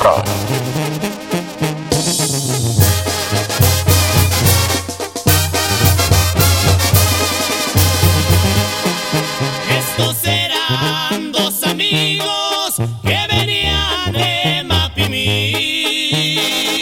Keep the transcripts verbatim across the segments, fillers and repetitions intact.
Rock. Estos eran dos amigos que venían de Mapimí,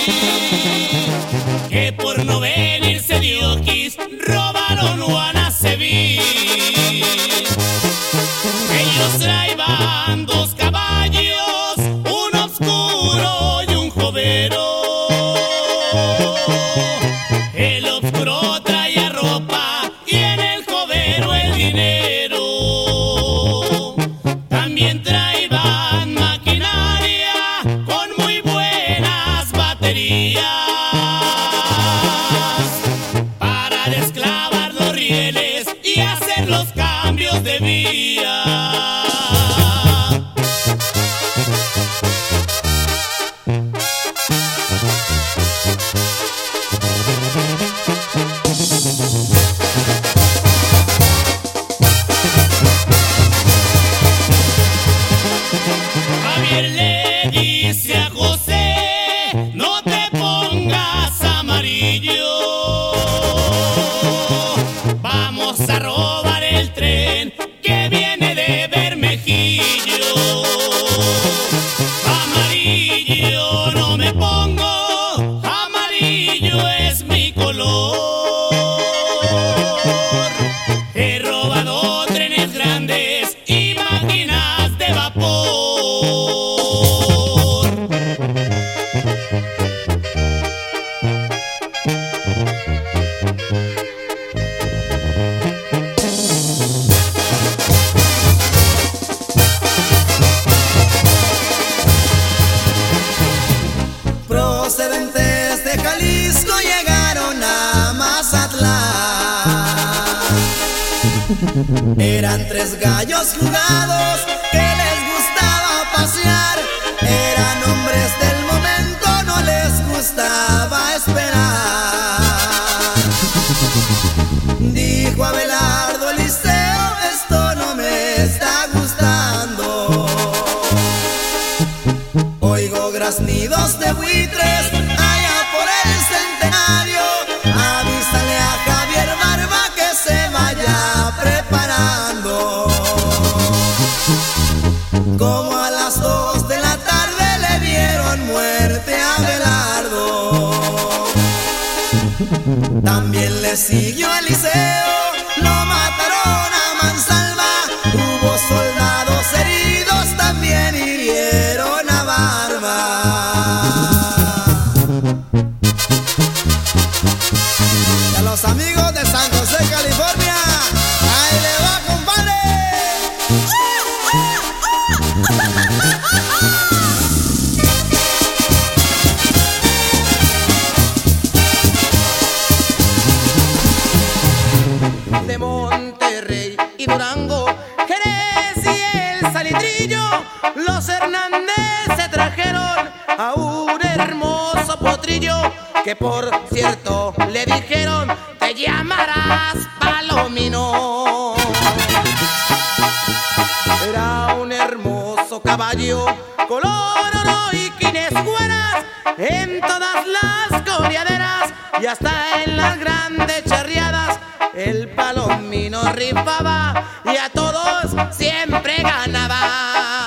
que por no venirse de Oquis robaron Guanaceví. Ellos traían dos caballos, un oscuro y un jovero. El oscuro traía ropa y en el jovero el dinero. También traían maquinaria con muy buenas baterías para desclavar los rieles y hacer los cambios de vía. Javier le dice a José: no te pongas amarillo, vamos a robar el tren que viene de Bermejillo. Amarillo no me pongo, amarillo es mi color. He robado trenes grandes y máquinas de vapor. Procedentes de Jalisco llegaron a Mazatlán. Eran tres gallos jugados que les gustaba pasear. Eran hombres del momento, no les gustaba esperar. Dijo Abelardo Eliseo: esto no me está gustando. Oigo graznidos de buitres allá por el Centenario. Avísale a Javier Barba que se vaya preparando. Como a las dos de la tarde le dieron muerte a Abelardo. También le siguió Eliseo, lo mataron a mansalva. Hubo soldados heridos, también hirieron a Barba. Y a los amigos de San José, California, ahí le va, compadre. De Monterrey y Durango, Jerez y el Salitrillo, los Hernández se trajeron a un hermoso potrillo que, por cierto, le dijeron: te llamarás Palomino. Era un hermoso caballo, color oro y quines güeras, en todas las coleaderas y hasta en las grandes charreadas. El Palomino rifaba y a todos siempre ganaba.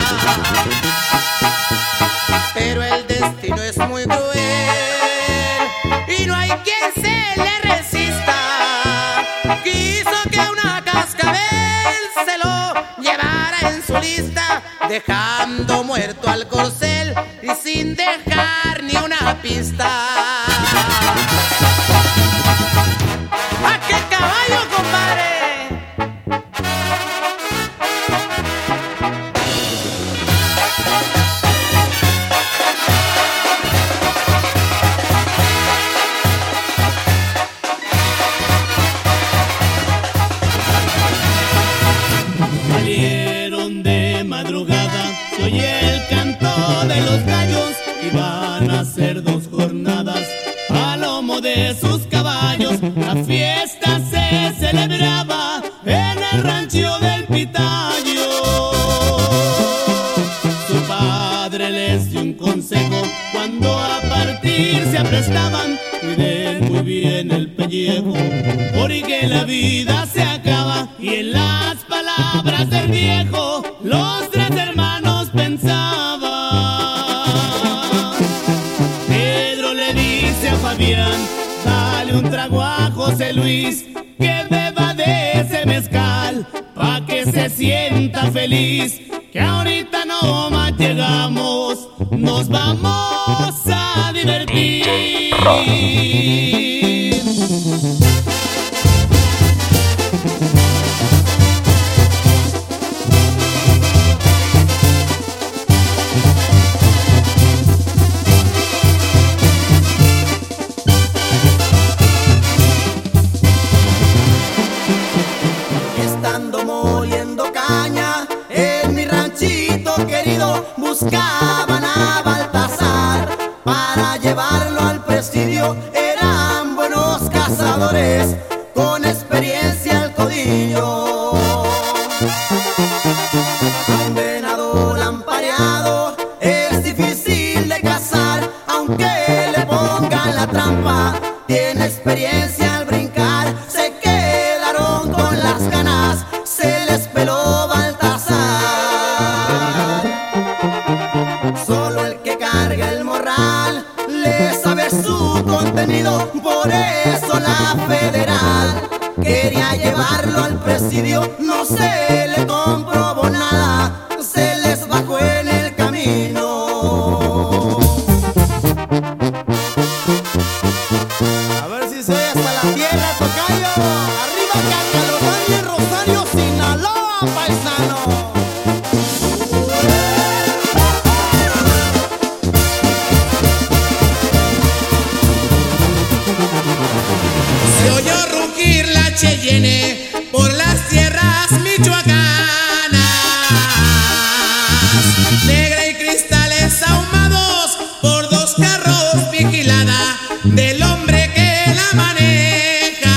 Pero el destino es muy cruel y no hay quien se le resista. Quiso que una cascabel se lo llevara en su lista, dejando muerto al corcel y sin dejar ni una pista. ¡Ah, qué caballo, compadre! Salieron de madrugada, se oye el canto de los gallos, y van a hacer dos jornadas a lomo de sus caballos. La fiesta se celebraba en el rancho del Pitayo. Su padre les dio un consejo: estaban. Cuiden muy bien el pellejo, porque la vida se acaba. Y en las palabras del viejo, los tres hermanos pensaban. Pedro le dice a Fabián: dale un trago a José Luis, que beba de ese mezcal, pa' que se sienta feliz, que ahorita no más llegamos, nos vamos a divertir. Estando moliendo caña en mi ranchito querido, buscaban a Baltasar para llevarlo al presidio. Eran buenos cazadores con experiencia al codillo. A un venado lampareado es difícil de cazar, aunque le pongan la trampa, tiene experiencia al brincar. Se quedaron con las ganas, se les peló Baltasar. Solo el que carga el morral le sabe su contenido, por eso la federal quería llevarlo al presidio. No se le comprobó nada, se les bajó en el camino. A ver si se oye hasta la tierra, tocayo. Arriba Cacalotán y Rosario, Sinaloa, paisano. Se oyó rugir la Cheyenne por las tierras michoacanas, negra y cristales ahumados por dos carros, vigilada del hombre que la maneja.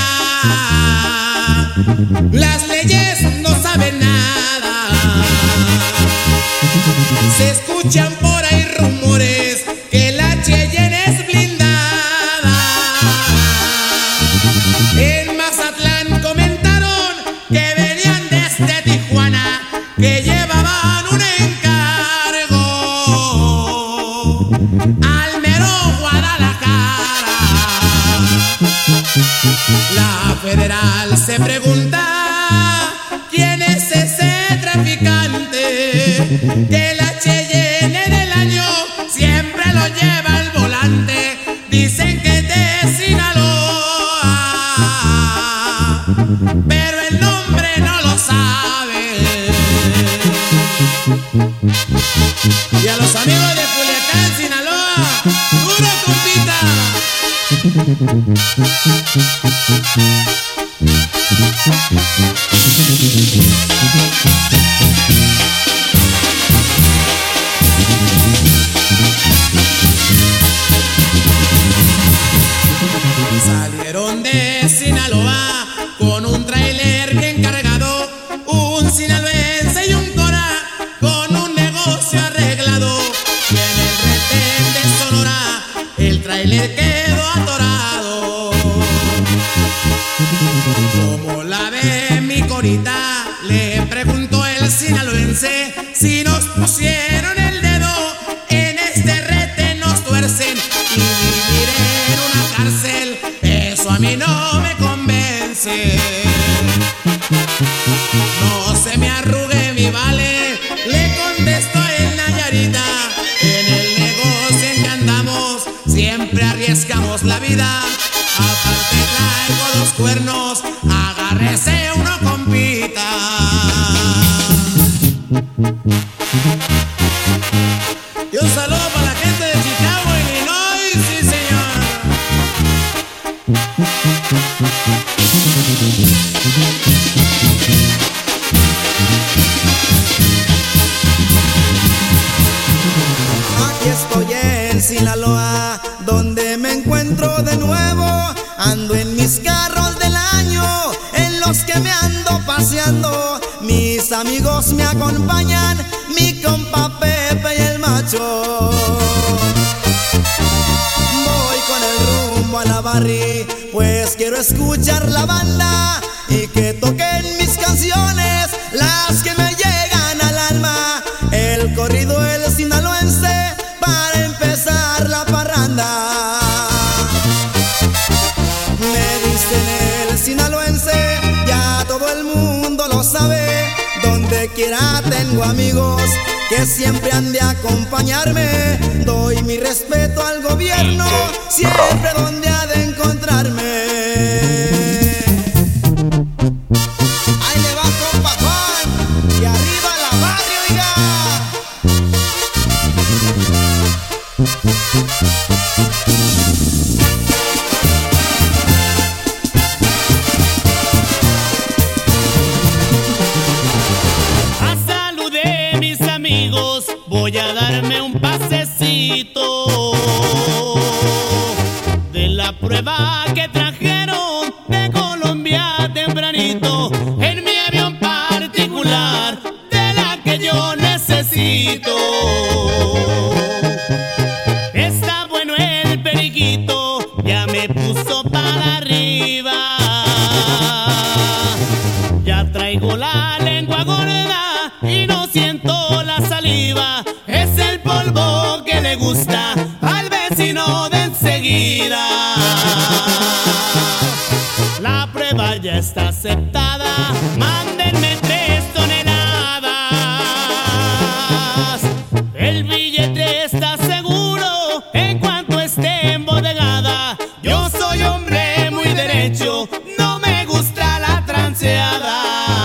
Las leyes no saben nada, se escuchan por ahí rumores que la Cheyenne es blindada. En Mazatlán comentaron que venían desde Tijuana, que llevaban un encargo al mero Guadalajara. La federal se pregunta: ¿quién es ese traficante que la Cheyenne del año siempre lo lleva al volante? Dicen que es de Sinaloa, pero el nombre no lo sabe. Y a los amigos de Culiacán, Sinaloa, duro, compita. Salieron de Sinaloa con un trailer bien cargado, un sinaloense y un cora con un negocio arreglado. Y en el retén de Sonora el trailer quedó atorado. ¿Cómo la ve mi corita?, le preguntó el sinaloense. Si nos pusieron el dedo en este retén nos tuercen y vivir en una cárcel, eso a mí no me convence. No se me arrugue mi vale, le contestó el Nayarita. En el negocio en que andamos siempre arriesgamos la vida. Aparte traigo dos cuernos, agárrese uno, compita. Y un saludo para la gente de Chicago, Illinois, sí señor. Aquí estoy en Sinaloa, donde me encuentro de nuevo. Ando en mis carros del año, en los que me ando paseando. Mis amigos me acompañan, mi compa Pepe y el Macho. Voy con el la Barry, pues quiero escuchar la banda y que toquen mis canciones, las que me llegan al alma. El corrido, el sinaloense, para empezar la parranda. Me dicen el sinaloense, ya todo el mundo lo sabe. Donde quiera tengo amigos que siempre han de acompañarme. Doy mi respeto al gobierno, siempre donde ha de encontrarme. Ahí le va, compa Juan, y arriba la Barry, oiga. Voy a darme un pasecito de la prueba que trajeron de Colombia tempranito, en mi avión particular, de la que yo necesito. Está bueno el periquito, ya me puso para arriba. Ya traigo la lengua gorda y no siento la saliva. Es el polvo que le gusta al vecino de enseguida. La prueba ya está aceptada, mándenme tres toneladas. El billete está seguro en cuanto esté embodegada. Yo soy hombre muy derecho, no me gusta la transeada.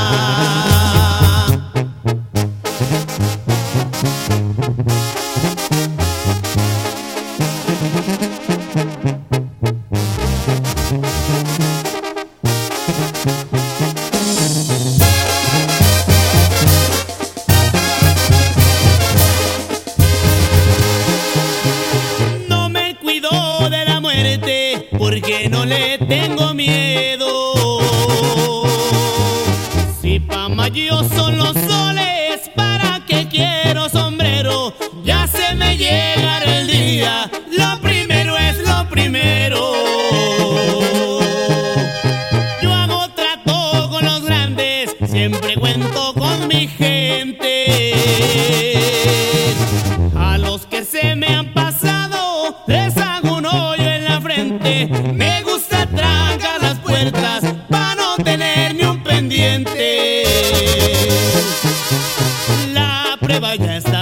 No me cuido de la muerte porque no le tengo miedo. Si pa' mayo son los soles, ¿para qué quiero sombrero? Ya se me llegará el día, lo primero es lo primero. Yo hago trato con los grandes, siempre cuento con mi gente. A los que se me han pasado, les hago un hoyo en la frente. Me gusta trancar las puertas para no tener ni un pendiente. La prueba ya está